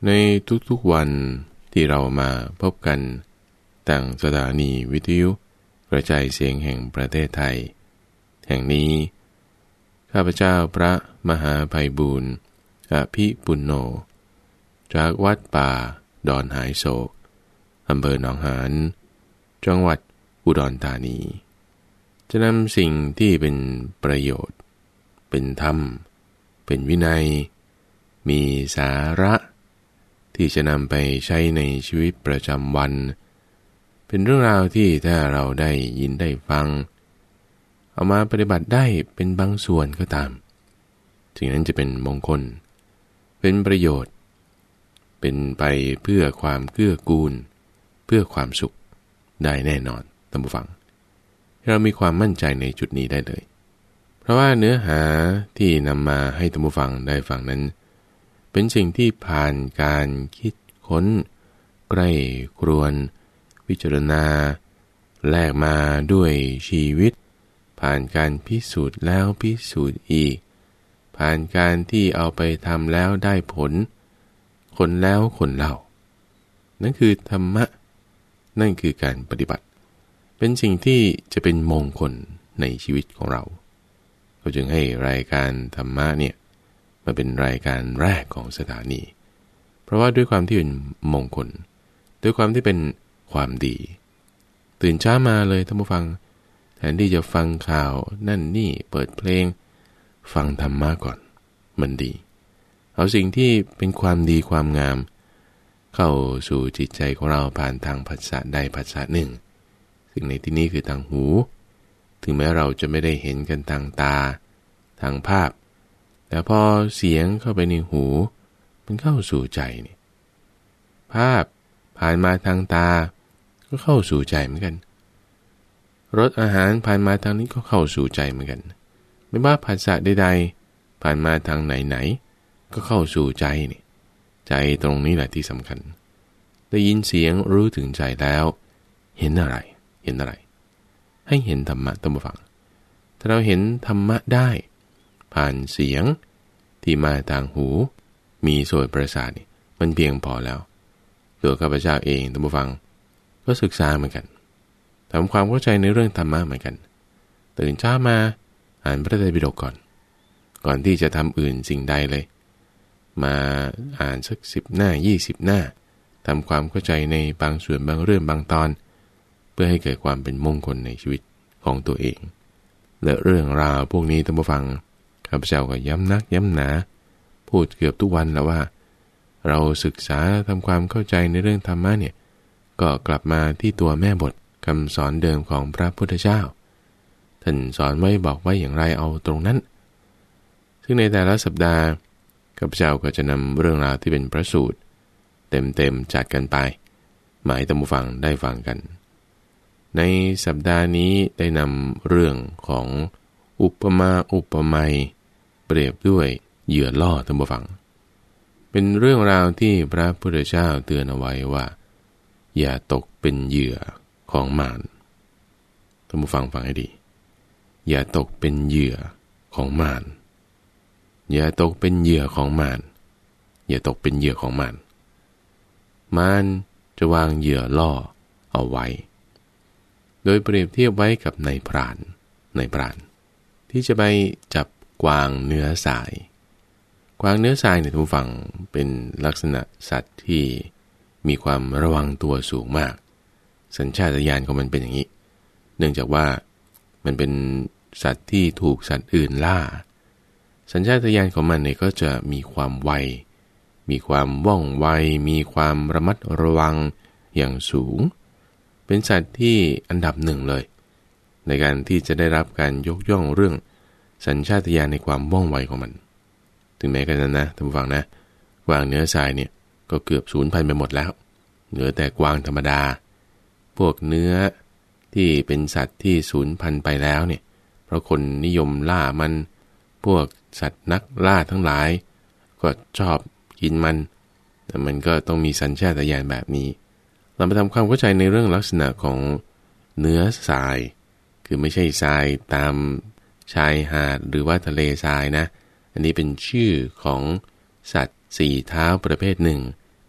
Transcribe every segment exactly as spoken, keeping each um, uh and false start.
ในทุกๆวันที่เรามาพบกันต่างสถานีวิทยุกระจายเสียงแห่งประเทศไทยแห่งนี้ข้าพเจ้าพระมหาไพบูลย์อภิปุณโญจากวัดป่าดอนหายโศกอำเภอหนองหานจังหวัดอุดรธานีจะนำสิ่งที่เป็นประโยชน์เป็นธรรมเป็นวินัยมีสาระที่จะนำไปใช้ในชีวิตประจำวันเป็นเรื่องราวที่ถ้าเราได้ยินได้ฟังเอามาปฏิบัติได้เป็นบางส่วนก็ตามสิ่งนั้นจะเป็นมงคลเป็นประโยชน์เป็นไปเพื่อความเกื้อกูลเพื่อความสุขได้แน่นอนท่านผู้ฟังเรามีความมั่นใจในจุดนี้ได้เลยเพราะว่าเนื้อหาที่นำมาให้ท่านผู้ฟังได้ฟังนั้นเป็นสิ่งที่ผ่านการคิดค้นใกล้ครวนวิจารณาแลกมาด้วยชีวิตผ่านการพิสูจน์แล้วพิสูจน์อีกผ่านการที่เอาไปทำแล้วได้ผลคนแล้วคนเล่านั่นคือธรรมะนั่นคือการปฏิบัติเป็นสิ่งที่จะเป็นมงคลในชีวิตของเราเราจึงให้รายการธรรมะเนี่ยมาเป็นรายการแรกของสถานีเพราะว่าด้วยความที่เป็นมงคลด้วยความที่เป็นความดีตื่นเช้ามาเลยท่านผู้ฟังแทนที่จะฟังข่าวนั่นนี่เปิดเพลงฟังธรรมะก่อนมันดีเอาสิ่งที่เป็นความดีความงามเข้าสู่จิตใจของเราผ่านทางผัสสะใดผัสสะหนึ่งซึ่งในที่นี้คือทางหูถึงแม้เราจะไม่ได้เห็นกันทางตาทางภาพแต่พอเสียงเข้าไปในหูมันเข้าสู่ใจนี่ภาพผ่านมาทางตาก็เข้าสู่ใจเหมือนกันรสอาหารผ่านมาทางนี้ก็เข้าสู่ใจเหมือนกันไม่ว่าผัสสะใดๆผ่านมาทางไหนๆก็เข้าสู่ใจนี่ใจตรงนี้แหละที่สำคัญได้ยินเสียงรู้ถึงใจแล้วเห็นอะไรเห็นอะไรให้เห็นธรรมะท่านผู้ฟังถ้าเราเห็นธรรมะได้ผ่านเสียงที่มาทางหูมีโสตประสาทนี่มันเพียงพอแล้วตัวข้าพเจ้าเองท่านผู้ฟังก็ศึกษาเหมือนกันทำความเข้าใจในเรื่องธรรมะเหมือนกันตื่นเช้ามาอ่านพระไตรปิฎกก่อนก่อนที่จะทำอื่นสิ่งใดเลยมาอ่านสักสิบหน้ายี่สิบหน้าทำความเข้าใจในบางส่วนบางเรื่องบางตอนเพื่อให้เกิดความเป็นมงคลในชีวิตของตัวเองและเรื่องราวพวกนี้ท่านผู้ฟังข้าพเจ้าก็ย้ำนักย้ำหนาพูดเกือบทุกวันแล้วว่าเราศึกษาทำความเข้าใจในเรื่องธรรมะเนี่ยก็กลับมาที่ตัวแม่บทคำสอนเดิมของพระพุทธเจ้าท่านสอนไว้บอกไว้อย่างไรเอาตรงนั้นซึ่งในแต่ละสัปดาห์ข้าพเจ้าก็จะนำเรื่องราวที่เป็นพระสูตรเต็มๆจัดกันไปหมายท่านผู้ฟังได้ฟังกันในสัปดาห์นี้ได้นำเรื่องของอุปมาอุปไมยเปรียบด้วยเหยื่อล่อท่านผู้ฟังเป็นเรื่องราวที่พระพุทธเจ้าเตือนเอาไว้ว่าอย่าตกเป็นเหยื่อของมารท่านผู้ฟังฟังให้ดีอย่าตกเป็นเหยื่อของมารอย่าตกเป็นเหยื่อของมารอย่าตกเป็นเหยื่อของมารมารจะวางเหยื่อล่อเอาไว้โดยเปรียบเทียบไว้กับนายพรานนายพรานที่จะไปจับกวางเนื้อทรายกวางเนื้อทรายเนี่ยท่านผู้ฟังเป็นลักษณะสัตว์ที่มีความระวังตัวสูงมากสัญชาตญาณของมันเป็นอย่างนี้เนื่องจากว่ามันเป็นสัตว์ที่ถูกสัตว์อื่นล่าสัญชาตญาณของมันเนี่ยก็จะมีความไวมีความว่องไวมีความระมัดระวังอย่างสูงเป็นสัตว์ที่อันดับหนึ่งเลยในการที่จะได้รับการยกย่องเรื่องสัญชาตญาณในความว่องไวของมันถึงแม้กระนั้นนะท่านผู้ฟังนะกวางเนื้อทรายเนี่ยก็เกือบสูญพันธุ์ไปหมดแล้วเหลือแต่กวางธรรมดาพวกเนื้อที่เป็นสัตว์ที่สูญพันธุ์ไปแล้วเนี่ยเพราะคนนิยมล่ามันพวกสัตว์นักล่าทั้งหลายก็ชอบกินมันแต่มันก็ต้องมีสัญชาตญาณแบบนี้เรามาทำความเข้าใจในเรื่องลักษณะของเนื้อทรายคือไม่ใช่ทรายตามชายหาดหรือว่าทะเลทรายนะอันนี้เป็นชื่อของสัตว์สี่เท้าประเภทหนึ่ง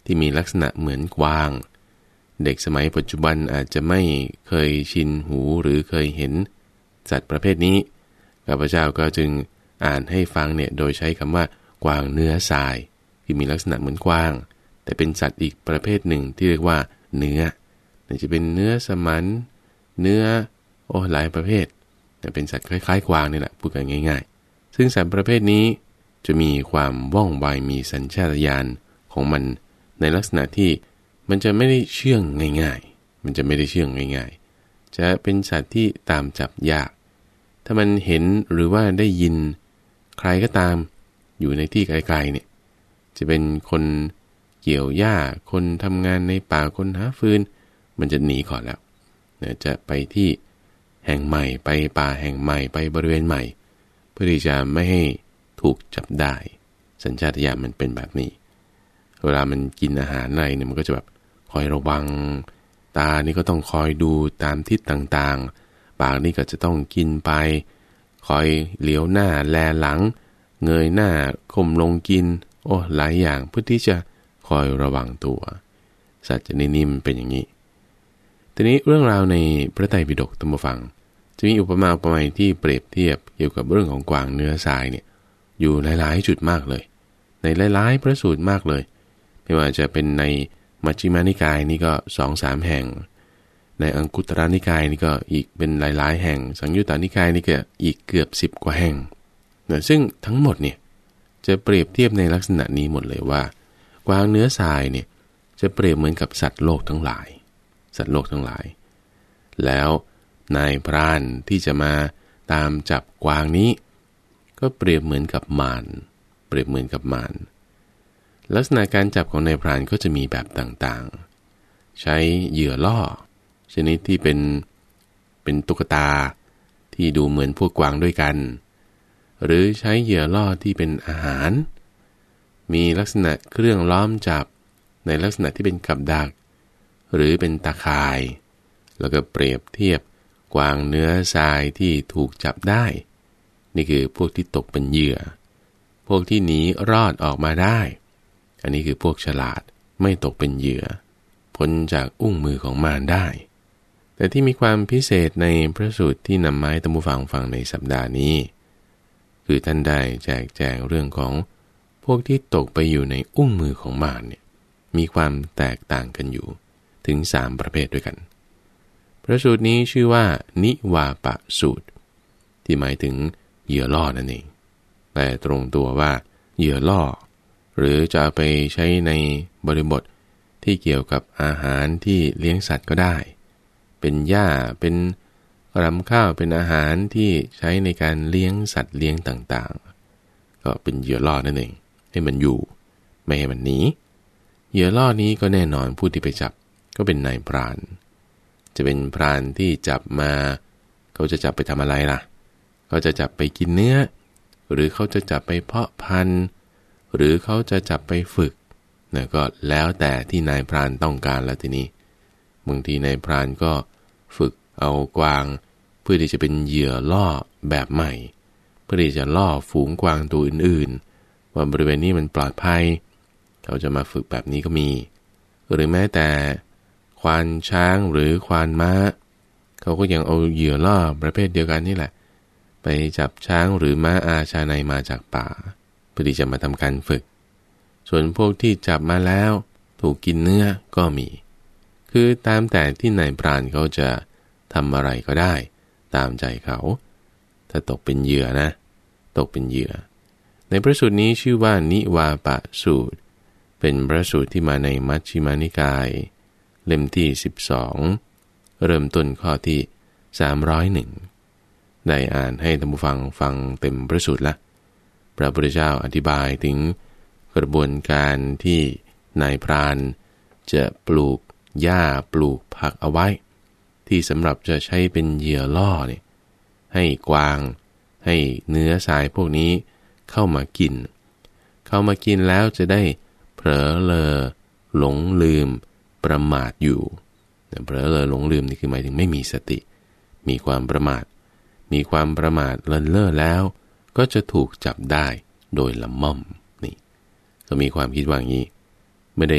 ที่มีลักษณะเหมือนกวางเด็กสมัยปัจจุบันอาจจะไม่เคยชินหูหรือเคยเห็นสัตว์ประเภทนี้ข้าพเจ้าก็จึงอ่านให้ฟังเนี่ยโดยใช้คำว่ากวางเนื้อทรายที่มีลักษณะเหมือนกวางแต่เป็นสัตว์อีกประเภทหนึ่งที่เรียกว่าเนื้อจะเป็นเนื้อสมันเนื้อโอ้หลายประเภทแต่เป็นสัตว์คล้ายๆกวางนี่แหละพูดกันง่ายๆซึ่งสัตว์ประเภทนี้จะมีความว่องไวมีสัญชาตญาณของมันในลักษณะที่มันจะไม่ได้เชื่องง่ายๆมันจะไม่ได้เชื่องง่ายๆจะเป็นสัตว์ที่ตามจับยากถ้ามันเห็นหรือว่าได้ยินใครก็ตามอยู่ในที่ไกลๆเนี่ยจะเป็นคนเกี่ยวหญ้าคนทำงานในป่าคนหาฟืนมันจะหนีก่อนแล้วเนี่ยจะไปที่แห่งใหม่ไปป่าแห่งใหม่ไปบริเวณใหม่เพื่อที่จะไม่ให้ถูกจับได้สัญชาตญาณมันเป็นแบบนี้เวลามันกินอาหารอะไรเนี่ยมันก็จะแบบคอยระวังตานี่ก็ต้องคอยดูตามทิศต่างๆปากนี่ก็จะต้องกินไปคอยเหลียวหน้าแลหลังเงยหน้าก้มลงกินโอ้หลายอย่างเพื่อที่จะคอยระวังตัวสัตว์ชนิดนี้มันเป็นอย่างนี้ทีนี้เรื่องราวในพระไตรปิฎกท่านผู้ฟังจะมีอุปมาอุปไมยที่เปรียบเทียบเกี่ยวกับเรื่องของกวางเนื้อทรายเนี่ยอยู่หลายๆจุดมากเลยในหลายๆพระสูตรมากเลยไม่ว่าจะเป็นในมัชฌิมานิกายนี่ก็ สองถึงสาม แห่งในอังคุตรนิกายนี่ก็อีกเป็นหลายๆแห่งสังยุตตนิกายนี่ก็อีกเกือบสิบกว่าแห่งนะซึ่งทั้งหมดเนี่ยจะเปรียบเทียบในลักษณะนี้หมดเลยว่ากวางเนื้อทรายเนี่ยจะเปรียบเหมือนกับสัตว์โลกทั้งหลายสัตว์โลกทั้งหลายแล้วนายพรานที่จะมาตามจับกวางนี้ก็เปรียบเหมือนกับมารเปรียบเหมือนกับมารลักษณะการจับของนายพรานก็จะมีแบบต่างๆใช้เหยื่อล่อชนิดที่เป็นเป็นตุ๊กตาที่ดูเหมือนพวกกวางด้วยกันหรือใช้เหยื่อล่อที่เป็นอาหารมีลักษณะเครื่องล้อมจับในลักษณะที่เป็นกับดักหรือเป็นตาข่ายแล้วก็เปรียบเทียบกวางเนื้อทรายที่ถูกจับได้นี่คือพวกที่ตกเป็นเหยื่อพวกที่หนีรอดออกมาได้อันนี้คือพวกฉลาดไม่ตกเป็นเหยื่อพ้นจากอุ้งมือของมารได้แต่ที่มีความพิเศษในพระสูตรที่นำมาให้ท่านผู้ฟังฟังในสัปดาห์นี้คือท่านได้แจกแจงเรื่องของพวกที่ตกไปอยู่ในอุ้งมือของมารเนี่ยมีความแตกต่างกันอยู่ถึงสามประเภทด้วยกันพระสูตรนี้ชื่อว่านิวาปสูตรที่หมายถึงเหยื่อล่อนั่นเองแต่ตรงตัวว่าเหยื่อล่อหรือจะเอาไปใช้ในบริบทที่เกี่ยวกับอาหารที่เลี้ยงสัตว์ก็ได้เป็นหญ้าเป็นรำข้าวเป็นอาหารที่ใช้ในการเลี้ยงสัตว์เลี้ยงต่างๆก็เป็นเหยื่อล่อนั่นเองให้มันอยู่ไม่ให้มันหนีเหยื่อล่อนี้ก็แน่นอนผู้ที่ไปจับก็เป็นนายพรานจะเป็นพรานที่จับมาเขาจะจับไปทำอะไรล่ะเขาจะจับไปกินเนื้อหรือเขาจะจับไปเพาะพันธุ์หรือเขาจะจับไปฝึกนะก็แล้วแต่ที่นายพรานต้องการแล้วทีนี้บางทีนายพรานก็ฝึกเอากวางเพื่อที่จะเป็นเหยื่อล่อแบบใหม่เพื่อที่จะล่อฝูงกวางตัวอื่นๆว่าบริเวณนี้มันปลอดภัยเขาจะมาฝึกแบบนี้ก็มีหรือแม้แต่ควานช้างหรือควานม้าเขาก็ยังเอาเหยื่อล่อประเภทเดียวกันนี่แหละไปจับช้างหรือม้าอาชาในมาจากป่าเพื่อที่จะมาทำการฝึกส่วนพวกที่จับมาแล้วถูกกินเนื้อก็มีคือตามแต่ที่นายพรานเขาจะทำอะไรก็ได้ตามใจเขาถ้าตกเป็นเหยื่อนะตกเป็นเหยื่อในพระสูตรนี้ชื่อว่านิวาปสูตรเป็นพระสูตรที่มาในมัชฌิมานิกายเล่มที่สิบสองเริ่มต้นข้อที่สามร้อยเอ็ดได้อ่านให้ท่านผู้ฟังฟังเต็มพระสูตรละพระพุทธเจ้าอธิบายถึงกระบวนการที่นายพรานจะปลูกหญ้าปลูกผักเอาไว้ที่สำหรับจะใช้เป็นเหยื่อล่อเนี่ยให้กวางให้เนื้อทรายพวกนี้เข้ามากินเข้ามากินแล้วจะได้เผลอเลอหลงลืมประมาทอยู่เผลอเลอหลงลืมนี่คือหมายถึงไม่มีสติมีความประมาทมีความประมาทเลินเล่อแล้วก็จะถูกจับได้โดยละม่อมนี่ก็มีความคิดว่างี้ไม่ได้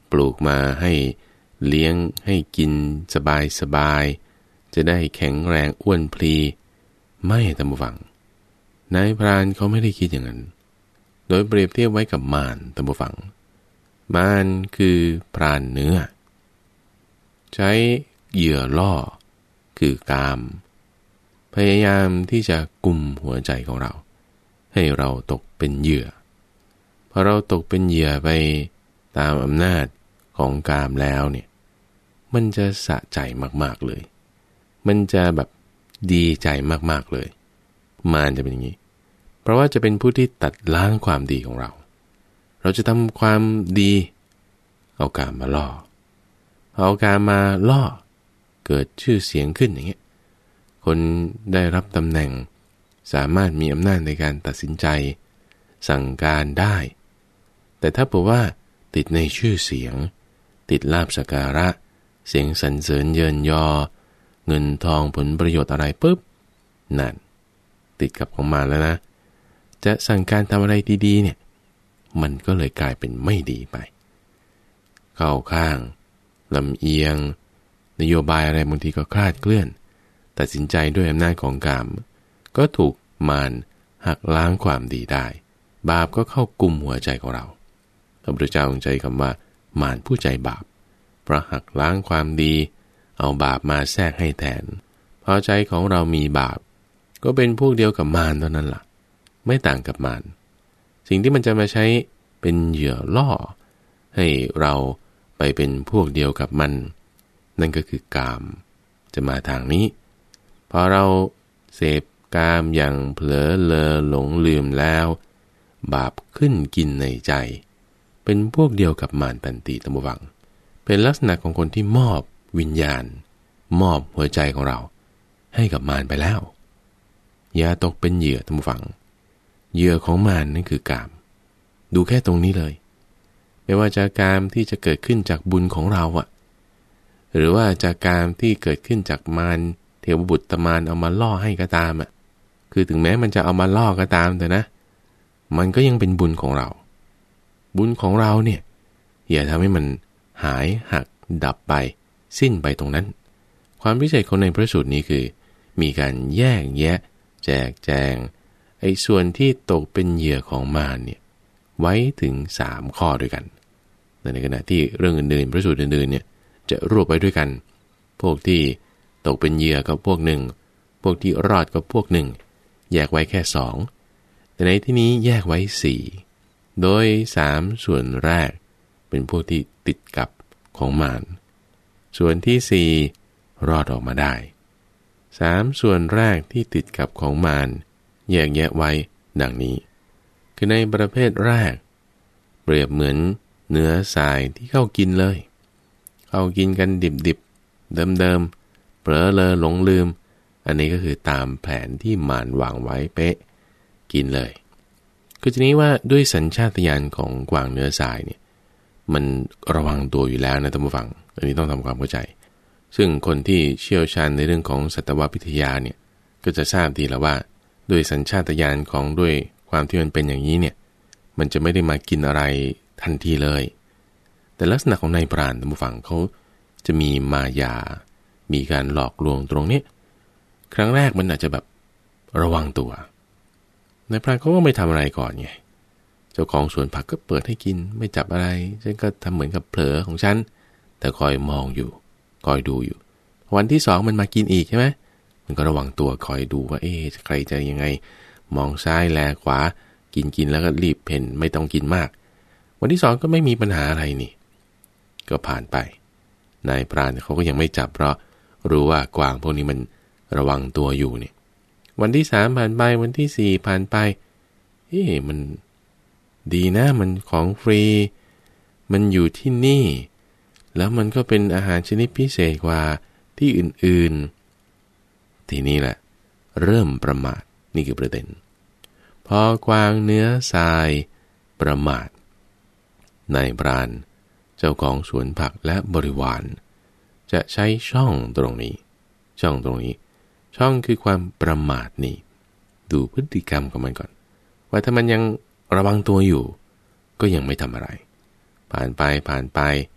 ปลูกมาให้เลี้ยงให้กินสบายสบายจะได้แข็งแรงอ้วนพลีไม่ท่านผู้ฟังนายพรานเขาไม่ได้คิดอย่างนั้นโดยเปรียบเทียบไว้กับมารท่านผู้ฟังมารคือพรานเนื้อใช้เหยื่อล่อคือกามพยายามที่จะกุมหัวใจของเราให้เราตกเป็นเหยื่อพอเราตกเป็นเหยื่อไปตามอำนาจของกามแล้วเนี่ยมันจะสะใจมากๆเลยมันจะแบบดีใจมากๆเลยมารจะเป็นอย่างนี้เพราะว่าจะเป็นผู้ที่ตัดล้างความดีของเราเราจะทำความดีเอากามมาล่อเอากามมาล่อเกิดชื่อเสียงขึ้นอย่างเงี้ยคนได้รับตำแหน่งสามารถมีอำนาจในการตัดสินใจสั่งการได้แต่ถ้าบอกว่าติดในชื่อเสียงติดลาภสักการะเสียงสรรเสริญเยินยอเงินทองผลประโยชน์อะไรปุ๊บนั่นติดกับของมารแล้วนะจะสั่งการทำอะไรดีๆเนี่ยมันก็เลยกลายเป็นไม่ดีไปเข้าข้างลำเอียงนโยบายอะไรบางทีก็คลาดเคลื่อนตัดสินใจด้วยอำนาจของกามก็ถูกมารหักล้างความดีได้บาปก็เข้ากุมหัวใจของเราพระพุทธเจ้าใช้คำว่ามารผู้ใจบาปเพราะหักล้างความดีเอาบาปมาแทรกให้แทนพอใจของเรามีบาปก็เป็นพวกเดียวกับมารเท่านั้นล่ะไม่ต่างกับมารสิ่งที่มันจะมาใช้เป็นเหยื่อล่อให้เราไปเป็นพวกเดียวกับมันนั่นก็คือกามจะมาทางนี้พอเราเสพกามอย่างเผลอเลอหลงลืมแล้วบาปขึ้นกินในใจเป็นพวกเดียวกับมารทันทีท่านผู้ฟังเป็นลักษณะของคนที่มอบวิญญาณมอบหัวใจของเราให้กับมารไปแล้วอย่าตกเป็นเหยื่อท่านผู้ฟังเหยื่อของมารนั่นคือกามดูแค่ตรงนี้เลยไม่ว่าจากกามที่จะเกิดขึ้นจากบุญของเราอะหรือว่าจากกามที่เกิดขึ้นจากมารเทวบุตรตมารเอามาล่อให้ก็ตามอะคือถึงแม้มันจะเอามาล่อก็ตามแต่นะมันก็ยังเป็นบุญของเราบุญของเราเนี่ยอย่าทำให้มันหายหักดับไปสิ้นไปตรงนั้นความพิเศษของในพระสูตรนี้คือมีการแยกแยะแจกแจงไอ้ส่วนที่ตกเป็นเหยื่อของมารเนี่ยไว้ถึงสามข้อด้วยกันในขณะที่เรื่องอื่นๆพระสูตรอื่นๆเนี่ยจะรวบไว้ด้วยกันพวกที่ตกเป็นเหยื่อก็พวกหนึ่งพวกที่รอดก็พวกหนึ่งแยกไว้แค่สองแต่ในที่นี้แยกไว้สี่โดยสามส่วนแรกเป็นพวกที่ติดกับของมารส่วนที่สี่รอดออกมาได้สามส่วนแรกที่ติดกับของมารแยกแยะไว้ดังนี้คือในประเภทแรกเปรียบเหมือนเนื้อทรายที่เข้ากินเลยเข้ากินกันดิบๆเดิมๆเผลอเลอหลงลืมอันนี้ก็คือตามแผนที่มารวางไว้เป๊ะกินเลยคือทีนี้ว่าด้วยสัญชาตญาณของกวางเนื้อทรายเนี่ยมันระวังตัวอยู่แล้วนะท่านผู้ฟังอันนี้ต้องทำความเข้าใจซึ่งคนที่เชี่ยวชาญในเรื่องของสัตววิทยาเนี่ยก็จะทราบดีแล้วว่าด้วยสัญชาตญาณของด้วยความที่มันเป็นอย่างนี้เนี่ยมันจะไม่ได้มากินอะไรทันทีเลยแต่ลักษณะของนายพรานท่านผู้ฟังเขาจะมีมายามีการหลอกลวงตรงนี้ครั้งแรกมันอาจจะแบบระวังตัวนายพรานเขาก็ไม่ทำอะไรก่อนไงเจ้าของสวนผักก็เปิดให้กินไม่จับอะไรฉันก็ทำเหมือนกับเผลอของฉันแต่คอยมองอยู่คอยดูอยู่วันที่สองมันมากินอีกใช่ไหมมันก็ระวังตัวคอยดูว่าเอ๊ะใครจะยังไงมองซ้ายแลขวากินกินแล้วก็รีบเพ่นไม่ต้องกินมากวันที่สองก็ไม่มีปัญหาอะไรนี่ก็ผ่านไปนายพรานเขาก็ยังไม่จับเพราะรู้ว่ากวางพวกนี้มันระวังตัวอยู่เนี่ยวันที่สามผ่านไปวันที่สี่ผ่านไปเอ๊ะมันดีนะมันของฟรีมันอยู่ที่นี่แล้วมันก็เป็นอาหารชนิดพิเศษกว่าที่อื่นๆทีนี้แหละเริ่มประมาทนี่คือประเด็นพอกวางเนื้อทรายประมาทนายพรานเจ้าของสวนผักและบริวารจะใช้ช่องตรงนี้ช่องตรงนี้ช่องคือความประมาทนี่ดูพฤติกรรมของมันก่อนว่าถ้ามันยังระวังตัวอยู่ก็ยังไม่ทำอะไรผ่านไปผ่านไป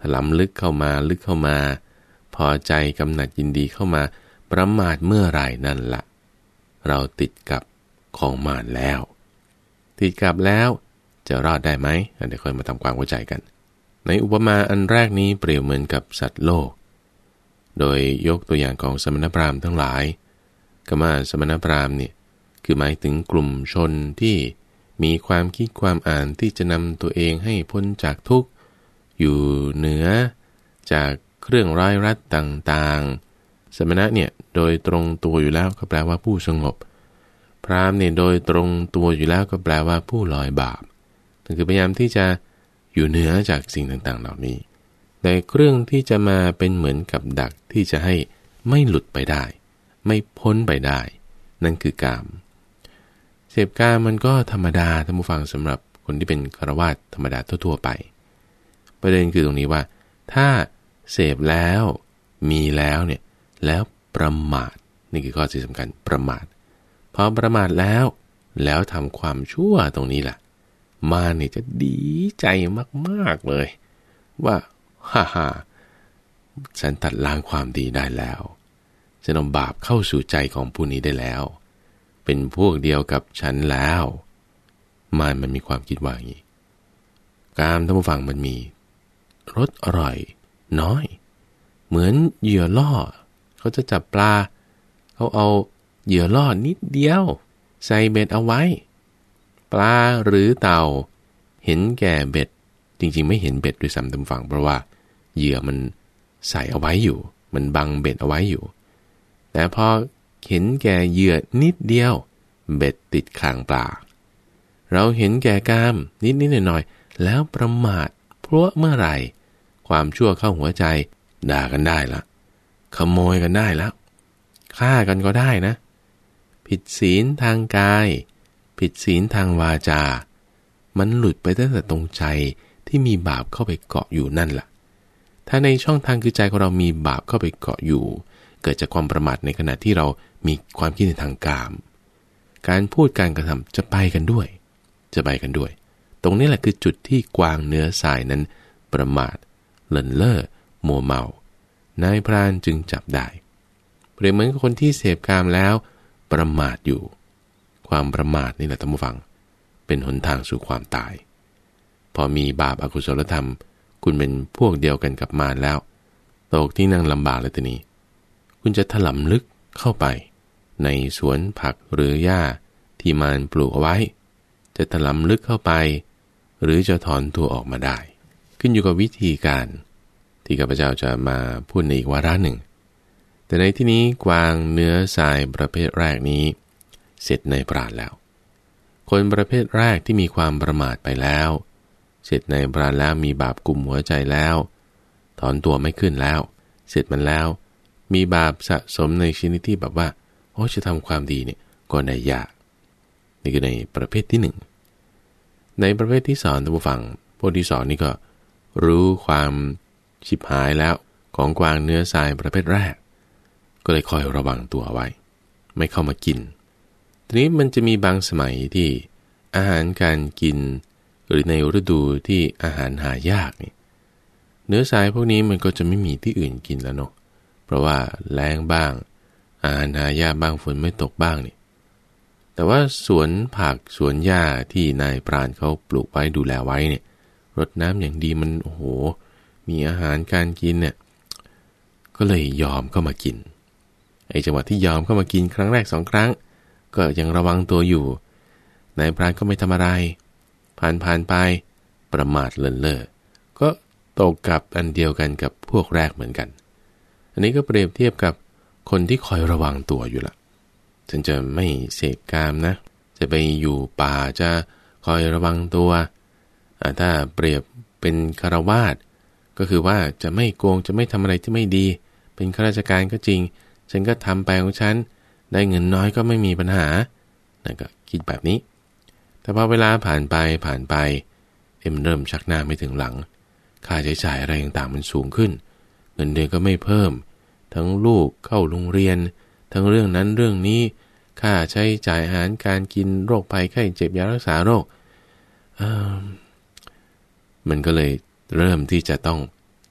ล้ำลึกเข้ามาลึกเข้ามาพอใจกำหนัดยินดีเข้ามาประมาทเมื่อไหร่นั่นละเราติดกับของมารแล้วติดกับแล้วจะรอดได้ไหมเดี๋ยวค่อยมาทำความเข้าใจกันในอุปมาอันแรกนี้เปรียบเหมือนกับสัตว์โลกโดยยกตัวอย่างของสมณพราหมณ์ทั้งหลายก็ว่าสมณพราหมณ์เนี่ยคือหมายถึงกลุ่มชนที่มีความคิดความอ่านที่จะนำตัวเองให้พ้นจากทุกข์อยู่เหนือจากเครื่องร้ายรัดต่างๆสมณะเนี่ยโดยตรงตัวอยู่แล้วก็แปลว่าผู้สงบพราหมณ์เนี่ยโดยตรงตัวอยู่แล้วก็แปลว่าผู้ลอยบาปนั่นคือพยายามที่จะอยู่เหนือจากสิ่งต่างๆเหล่านี้แต่เครื่องที่จะมาเป็นเหมือนกับดักที่จะให้ไม่หลุดไปได้ไม่พ้นไปได้นั่นคือกามเสพกามมันก็ธรรมดาท่านผู้ฟังสำหรับคนที่เป็นฆราวาสธรรมดาทั่วๆไปประเด็นคือตรงนี้ว่าถ้าเสพแล้วมีแล้วเนี่ยแล้วประมาทนี่คือข้อที่สำคัญประมาทพอประมาทแล้วแล้วทำความชั่วตรงนี้แหละมาเนี่ยจะดีใจมากๆเลยว่าฮ่าฮ่าฉันตัดล้างความดีได้แล้วฉันนำบาปเข้าสู่ใจของผู้นี้ได้แล้วเป็นพวกเดียวกับฉันแล้วมารมันมีความคิดว่าอย่างนี้กามท่านผู้ฟังมันมีรสอร่อยน้อยเหมือนเหยื่อล่อเขาจะจับปลาเขาเอาเหยื่อล่อนิดเดียวใส่เบ็ดเอาไว้ปลาหรือเต่าเห็นแก่เบ็ดจริงๆไม่เห็นเบ็ดด้วยซ้ำท่านผู้ฟังเพราะว่าเหยื่อมันใส่เอาไว้อยู่มันบังเบ็ดเอาไว้อยู่แต่พอเห็นแก่เหยื่อนิดเดียวเบ็ดติดคางปลาเราเห็นแก่กามนิดๆหน่อยๆแล้วประมาทเพราะเมื่อไหร่ความชั่วเข้าหัวใจด่ากันได้ละขโมยกันได้แล้วฆ่ากันก็ได้นะผิดศีลทางกายผิดศีลทางวาจามันหลุดไปตั้งแต่ตรงใจที่มีบาปเข้าไปเกาะอยู่นั่นล่ะถ้าในช่องทางคือใจของเรามีบาปเข้าไปเกาะอยู่เกิดจากความประมาทในขณะที่เรามีความคิดในทางกามการพูดการกระทำจะไปกันด้วยจะไปกันด้วยตรงนี้แหละคือจุดที่กวางเนื้อสายนั้นประมาทเลินเล่อมัวเมานายพรานจึงจับได้เปรียบเหมือนกับคนที่เสพกามแล้วประมาทอยู่ความประมาทนี่แหละท่านผู้ฟังเป็นหนทางสู่ความตายพอมีบาปอกุศลธรรมคุณเป็นพวกเดียวกันกับมารแล้วตกที่นั่งลำบากเลยทีนี้คุณจะถลำลึกเข้าไปในสวนผักหรือหญ้าที่มารปลูกเอาไว้จะถลำลึกเข้าไปหรือจะถอนตัวออกมาได้ขึ้นอยู่กับวิธีการที่ข้าพเจ้าจะมาพูดในอีกวาระหนึ่งแต่ในที่นี้กวางเนื้อทรายประเภทแรกนี้เสร็จในปราณแล้วคนประเภทแรกที่มีความประมาทไปแล้วเสร็จในปราณแล้วมีบาปกุมหัวใจแล้วถอนตัวไม่ขึ้นแล้วเสร็จมันแล้วมีบาปสะสมในชนิดที่แบบว่าโอ้จะทำความดีเนี่ยก็ได้ยากนี่คือในประเภทที่หนึ่งในประเภทที่สองท่านผู้ฟังพวกที่สองนี่ก็รู้ความชิบหายแล้วของกวางเนื้อทรายประเภทแรกก็เลยคอยระวังตัวไว้ไม่เข้ามากินทีนี้มันจะมีบางสมัยที่อาหารการกินหรือในฤดูที่อาหารหายากนี่เนื้อทรายพวกนี้มันก็จะไม่มีที่อื่นกินแล้วเนาะเพราะว่าแล้งบ้างอาหารหายากบ้างฝนไม่ตกบ้างนี่แต่ว่าสวนผักสวนหญ้าที่นายปราณเขาปลูกไว้ดูแลไว้เนี่ยรดน้ำอย่างดีมันโอ้โหมีอาหารการกินเนี่ยก็เลยยอมเข้ามากินไอ้จังหวะที่ยอมเข้ามากินครั้งแรกสองครั้งก็ยังระวังตัวอยู่นายปราณก็ไม่ทำอะไรผ่านผ่านไปประมาทเลินเล่อก็ตกกับอันเดียวกันกับพวกแรกเหมือนกันอันนี้ก็เปรียบเทียบกับคนที่คอยระวังตัวอยู่ละฉันจะไม่เสพกามนะจะไปอยู่ป่าจะคอยระวังตัวถ้าเปรียบเป็นฆราวาสก็คือว่าจะไม่โกงจะไม่ทำอะไรที่ไม่ดีเป็นข้าราชการก็จริงฉันก็ทำไปของฉันได้เงินน้อยก็ไม่มีปัญหานั่นก็คิดแบบนี้แต่พอเวลาผ่านไปผ่านไปเอ็มเริ่มชักหน้าไม่ถึงหลังค่าใช้จ่ายอะไรต่างๆมันสูงขึ้นเงินเดือนก็ไม่เพิ่มทั้งลูกเข้าโรงเรียนทั้งเรื่องนั้นเรื่องนี้ค่าใช้จ่ายอาหารการกินโรคภัยไข้เจ็บยารักษาโรคมันก็เลยเริ่มที่จะต้องถ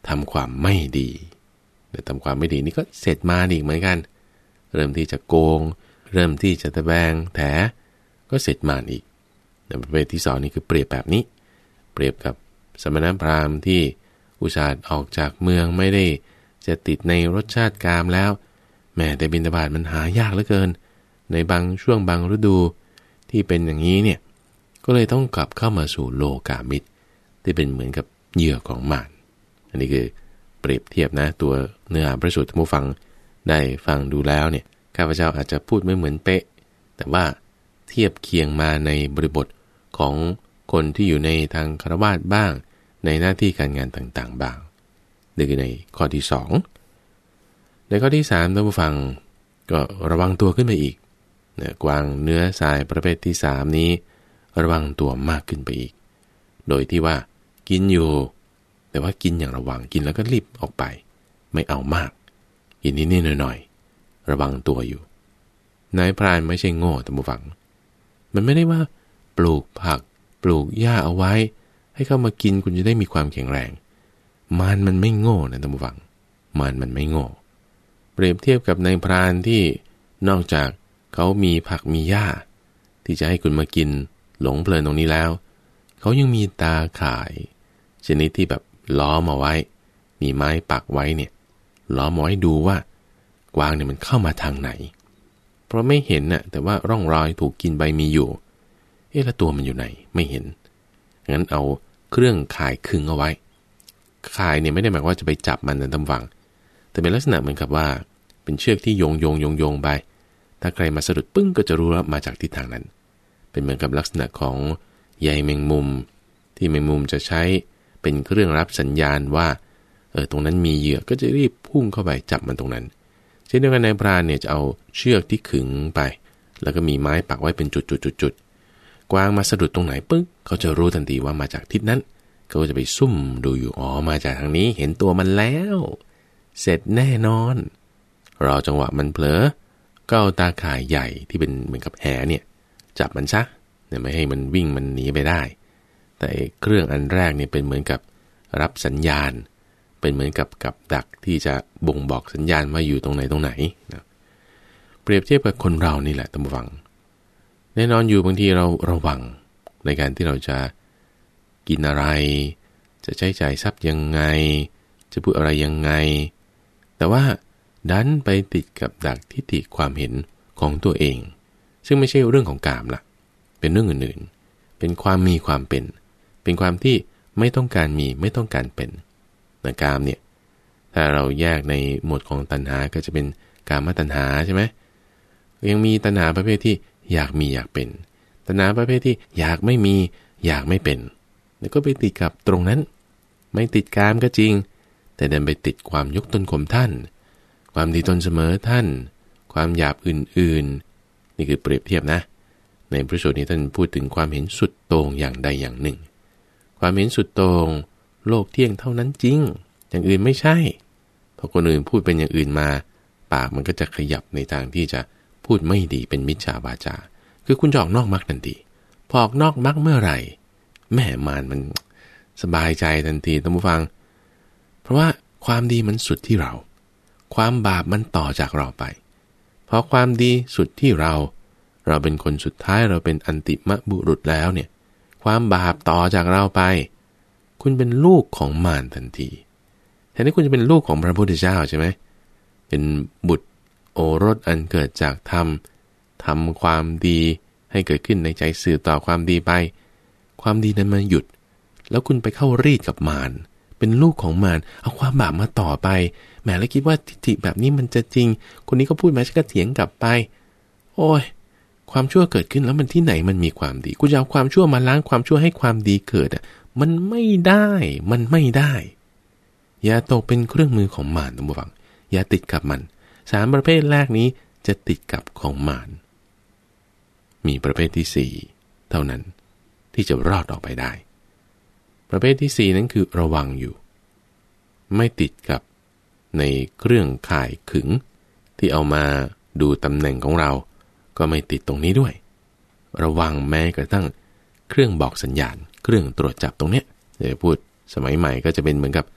ทำความไม่ดีแต่ทำความไม่ดีนี่ก็เสร็จมาอีกเหมือนกันเริ่มที่จะโกงเริ่มที่จะตะแบงแถก็เสร็จมาอีกแต่ประเภทที่สองนี่คือเปรียบแบบนี้เปรียบกับสมณพราหมณ์ที่อุตส่าห์ออกจากเมืองไม่ได้จะติดในรสชาติกามแล้วแม้แต่บิณฑบาตมันหายากเหลือเกินในบางช่วงบางฤดูที่เป็นอย่างนี้เนี่ยก็เลยต้องกลับเข้ามาสู่โลกามิตรที่เป็นเหมือนกับเหยื่อของมารอันนี้คือเปรียบเทียบนะตัวเนื้อหาพระสูตรที่ผู้ฟังได้ฟังดูแล้วเนี่ยข้าพเจ้าอาจจะพูดไม่เหมือนเป๊ะแต่ว่าเทียบเคียงมาในบริบทของคนที่อยู่ในทางฆราวาสบ้างในหน้าที่การงานต่างๆบ้างนี่คือในข้อที่สองในข้อที่สามท่านผู้ฟังก็ระวังตัวขึ้นไปอีกเนี่ยกวางเนื้อทรายประเภทที่สามนี้ระวังตัวมากขึ้นไปอีกโดยที่ว่ากินอยู่แต่ว่ากินอย่างระวังกินแล้วก็รีบออกไปไม่เอามากกินนิดๆหน่อยๆระวังตัวอยู่นายพรานไม่ใช่โง่ท่านผู้ฟังมันไม่ได้ว่าปลูกผักปลูกหญ้าเอาไว้ให้เข้ามากินคุณจะได้มีความแข็งแรงมารมันไม่โง่นะท่านผู้ฟังมารมันไม่โง่เปรียบเทียบกับนายพรานที่นอกจากเขามีผักมีหญ้าที่จะให้คุณมากินหลงเพลินตรงนี้แล้วเขายังมีตาข่ายชนิดที่แบบล้อมเอาไว้มีไม้ปักไว้เนี่ยล้อมเอาไว้ดูว่ากวางเนี่ยมันเข้ามาทางไหนเพราะไม่เห็นน่ะแต่ว่าร่องรอยถูกกินไปมีอยู่เอ๊ะแล้วตัวมันอยู่ไหนไม่เห็นงั้นเอาเครื่องข่ายขึงเอาไว้ข่ายเนี่ยไม่ได้หมายว่าจะไปจับมันนะท่านฟังแต่เป็นลักษณะเหมือนกับว่าเป็นเชือกที่โยงโยงโยงโยงไปถ้าใครมาสะดุดปึ้งก็จะรู้ว่ามาจากทิศทางนั้นเป็นเหมือนกับลักษณะของใยแมงมุมที่แมงมุมจะใช้เป็นเครื่องรับสัญญาณว่าเออตรงนั้นมีเหยื่อก็จะรีบพุ่งเข้าไปจับมันตรงนั้นเช่นเดียวกันนายพรานเนี่ยจะเอาเชือกที่ขึงไปแล้วก็มีไม้ปักไว้เป็นจุดๆๆกวางมาสะดุดตรงไหนปึ๊กเขาจะรู้ทันทีว่ามาจากทิศนั้นเขาก็จะไปซุ่มดูอยู่อ๋อมาจากทางนี้เห็นตัวมันแล้วเสร็จแน่นอนรอจังหวะมันเผลอก็เอาตาข่ายใหญ่ที่เป็นเหมือนกับแหเนี่ยจับมันซะเนี่ยไม่ให้มันวิ่งมันหนีไปได้แต่เครื่องอันแรกเนี่ยเป็นเหมือนกับรับสัญญาณเป็นเหมือนกับกับดักที่จะบ่งบอกสัญญาณว่าอยู่ตรงไหนตรงไหนนะเปรียบเทียบกับคนเรานี่แหละท่านผู้ฟังแน่นอนอยู่บางทีเราระวังในการที่เราจะกินอะไรจะใช้จ่ายทรัพย์ยังไงจะพูดอะไรยังไงแต่ว่าดันไปติดกับดักทิฏฐิความเห็นของตัวเองซึ่งไม่ใช่เรื่องของกามล่ะเป็นเรื่องอื่นๆเป็นความมีความเป็นเป็นความที่ไม่ต้องการมีไม่ต้องการเป็นนะกามเนี่ยถ้าเราแยกในหมวดของตัณหาก็จะเป็นกามตัณหาใช่ไหมยังมีตัณหาประเภทที่อยากมีอยากเป็นตัณหาประเภทที่อยากไม่มีอยากไม่เป็นแล้วก็ไปติดกับตรงนั้นไม่ติดกามก็จริงแต่ดันไปติดความยกตนข่มท่านความดีตนเสมอท่านความหยาบอื่นๆนี่คือเปรียบเทียบนะในพระสูตรนี้ท่านพูดถึงความเห็นสุดโต่งอย่างใดอย่างหนึ่งความเห็นสุดโต่งโลกเที่ยงเท่านั้นจริงอย่างอื่นไม่ใช่พอคนอื่นพูดเป็นอย่างอื่นมาปากมันก็จะขยับในทางที่จะพูดไม่ดีเป็นมิจฉาวาจาคือคุณจะออกนอกมรรคทันทีพอออกนอกมรรคเมื่อไหร่แม่มารมันสบายใจทันทีท่านผู้ฟังเพราะว่าความดีมันสุดที่เราความบาปมันต่อจากเราไปเพราะความดีสุดที่เราเราเป็นคนสุดท้ายเราเป็นอันติมบุรุษแล้วเนี่ยความบาปต่อจากเราไปคุณเป็นลูกของมารทันทีแทนที่คุณจะเป็นลูกของพระพุทธเจ้าใช่ไหมเป็นบุตรโอรสอันเกิดจากธรรมทำความดีให้เกิดขึ้นในใจสื่อต่อความดีไปความดีนั้นมาหยุดแล้วคุณไปเข้ารีดกับมารเป็นลูกของมารเอาความบาปมาต่อไปแหมแล้วคิดว่าทิฏฐิแบบนี้มันจะจริงคนนี้ก็พูดมาฉันก็เถียงกลับไปโอ้ยความชั่วเกิดขึ้นแล้วมันที่ไหนมันมีความดีกูจะเอาความชั่วมาล้างความชั่วให้ความดีเกิดอ่ะมันไม่ได้มันไม่ได้อย่าตกเป็นเครื่องมือของมารท่านผู้ฟังอย่าติดกับมันสามประเภทแรกนี้จะติดกับของมารมีประเภทที่สี่เท่านั้นที่จะรอดออกไปได้ประเภทที่สี่นั้นคือระวังอยู่ไม่ติดกับในเครื่องข่ายขึงที่เอามาดูตำแหน่งของเราก็ไม่ติดตรงนี้ด้วยระวังแม้กระทั่งเครื่องบอกสัญญาณเครื่องตรวจจับตรงเนี้ยเดี๋ยวพูดสมัยใหม่ก็จะเป็นเหมือนกับ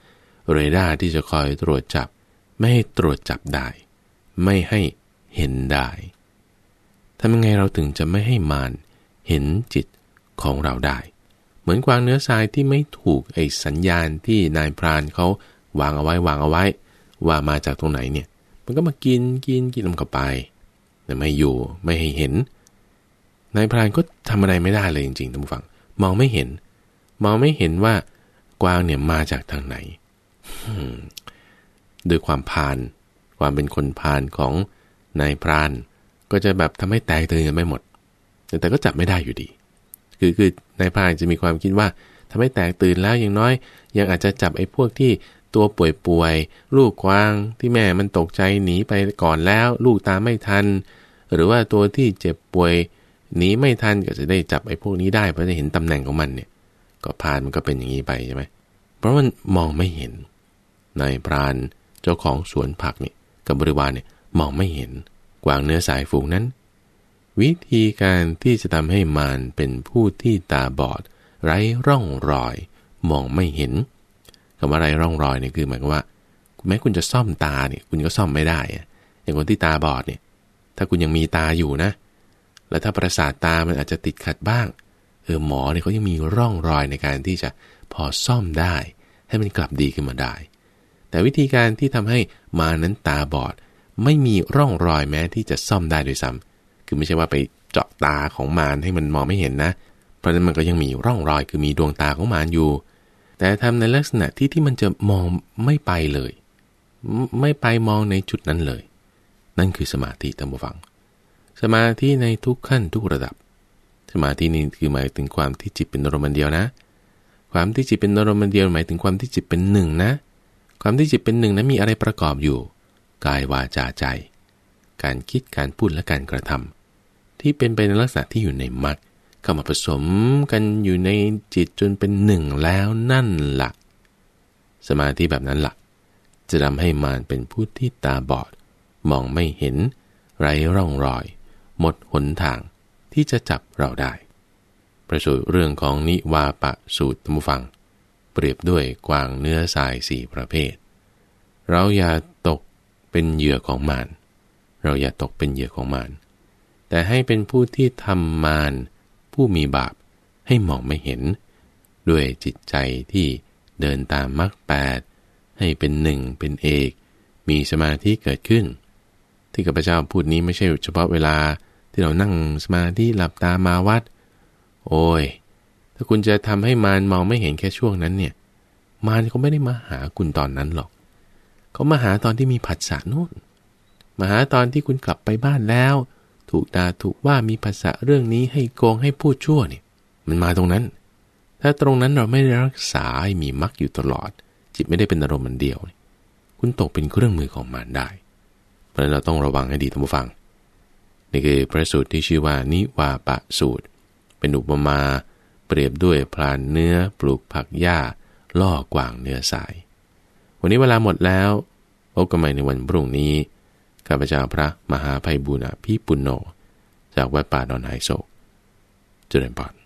เรดาร์ที่จะคอยตรวจจับไม่ให้ตรวจจับได้ไม่ให้เห็นได้ทำยังไงเราถึงจะไม่ให้มารเห็นจิตของเราได้เหมือนกวางเนื้อทรายที่ไม่ถูกไอ้สัญญาณที่นายพรานเขาวางเอาไว้วางเอาไว้ว่ามาจากตรงไหนเนี่ยมันก็มากินกินกินมันก็ไปแต่ไม่อยู่ไม่ให้เห็นนายพรานก็ทำอะไรไม่ได้เลยจริงๆท่านผู้ฟังมองไม่เห็นมองไม่เห็นว่ากวางเนี่ยมาจากทางไหนด้วยความพาลความเป็นคนพาลของนายพรานก็จะแบบทำให้แตกตื่นกันไม่หมดแต่แต่ก็จับไม่ได้อยู่ดีคือคือนายพรานจะมีความคิดว่าทำให้แตกตื่นแล้วอย่างน้อยยังอาจจะจับไอ้พวกที่ตัวป่วยๆลูกกวางที่แม่มันตกใจหนีไปก่อนแล้วลูกตามไม่ทันหรือว่าตัวที่เจ็บป่วยหนีไม่ทันก็จะได้จับไอ้พวกนี้ได้เพราะจะเห็นตำแหน่งของมันเนี่ยก็พรานมันก็เป็นอย่างนี้ไปใช่ไหมเพราะมันมองไม่เห็นนายพรานเจ้าของสวนผักเนี่ยกับบริวารเนี่ยมองไม่เห็นกวางเนื้อสายฝูงนั้นวิธีการที่จะทำให้มารเป็นผู้ที่ตาบอดไร้ร่องรอยมองไม่เห็นคำว่าไร้ร่องรอยเนี่ยคือหมายความว่าแม้คุณจะซ่อมตาเนี่ยคุณก็ซ่อมไม่ได้อย่างคนที่ตาบอดเนี่ยถ้าคุณยังมีตาอยู่นะแล้วถ้าประสาทตามันอาจจะติดขัดบ้างเออหมอเนี่ยเขายังมีร่องรอยในการที่จะพอซ่อมได้ให้มันกลับดีขึ้นมาได้แต่วิธีการที่ทำให้มานั้นตาบอดไม่มีร่องรอยแม้ที่จะซ่อมได้ด้วยซ้ำคือไม่ใช่ว่าไปเจาะตาของมารให้มันมองไม่เห็นนะเพราะฉะนั้นมันก็ยังมีร่องรอยคือมีดวงตาของมารอยู่แต่ทำในลักษณะที่ที่มันจะมองไม่ไปเลยไม่ไปมองในจุดนั้นเลยนั่นคือสมาธิท่านผู้ฟังสมาธิในทุกขั้นทุกระดับสมาธินี้คือหมายถึงความที่จิตเป็นอารมณ์เดียวนะความที่จิตเป็นอารมณ์เดียวหมายถึงความที่จิตเป็นหนึ่งนะความที่จิตเป็นหนึ่งนั้นมีอะไรประกอบอยู่กายวาจาใจการคิดการพูดและการกระทำที่เป็นไปในลักษณะที่อยู่ในมรรคเข้ามาผสมกันอยู่ในจิตจนเป็นหนึ่งแล้วนั่นล่ะสมาธิแบบนั้นล่ะจะทำให้มารเป็นผู้ที่ตาบอดมองไม่เห็นไร้ร่องรอยหมดหนทางที่จะจับเราได้ประสูตรเรื่องของนิวาปะสูตรธรรมฟังเปรียบด้วยกวางเนื้อทรายสี่ประเภทเราอย่าตกเป็นเหยื่อของมารเราอย่าตกเป็นเหยื่อของมารแต่ให้เป็นผู้ที่ทำมารผู้มีบาปให้มองไม่เห็นด้วยจิตใจที่เดินตามมรรคแปดให้เป็นหนึ่งเป็นเอกมีสมาธิเกิดขึ้นที่ข้าพเจ้าพูดนี้ไม่ใช่เฉพาะเวลาที่เรานั่งสมาธิหลับตามาวัดโอ้ยถ้าคุณจะทำให้มารมองไม่เห็นแค่ช่วงนั้นเนี่ยมารเขาไม่ได้มาหาคุณตอนนั้นหรอกเขามาหาตอนที่มีผัสสะนู่นมาหาตอนที่คุณกลับไปบ้านแล้วถูกด่าถูกว่ามีผัสสะเรื่องนี้ให้โกงให้พูดชั่วเนี่ยมันมาตรงนั้นถ้าตรงนั้นเราไม่ได้รักษาให้มีมรรคอยู่ตลอดจิตไม่ได้เป็นอารมณ์มันเดียวคุณตกเป็นเครื่องมือของมารได้เพราะฉะนั้นเราต้องระวังให้ดีท่านผู้ฟังนี่คือพระสูตรที่ชื่อว่านิวาปะสูตรเป็นอุปมาเปรียบด้วยพลานเนื้อปลูกผักหญ้าล่อกวางเนื้อสายวันนี้เวลาหมดแล้วพบกันใหม่ในวันพรุ่งนี้ข้าพเจ้าพระมหาไพบูลย์อภิปุณโญจากวัดป่าดอนไฮโศกเจริญพร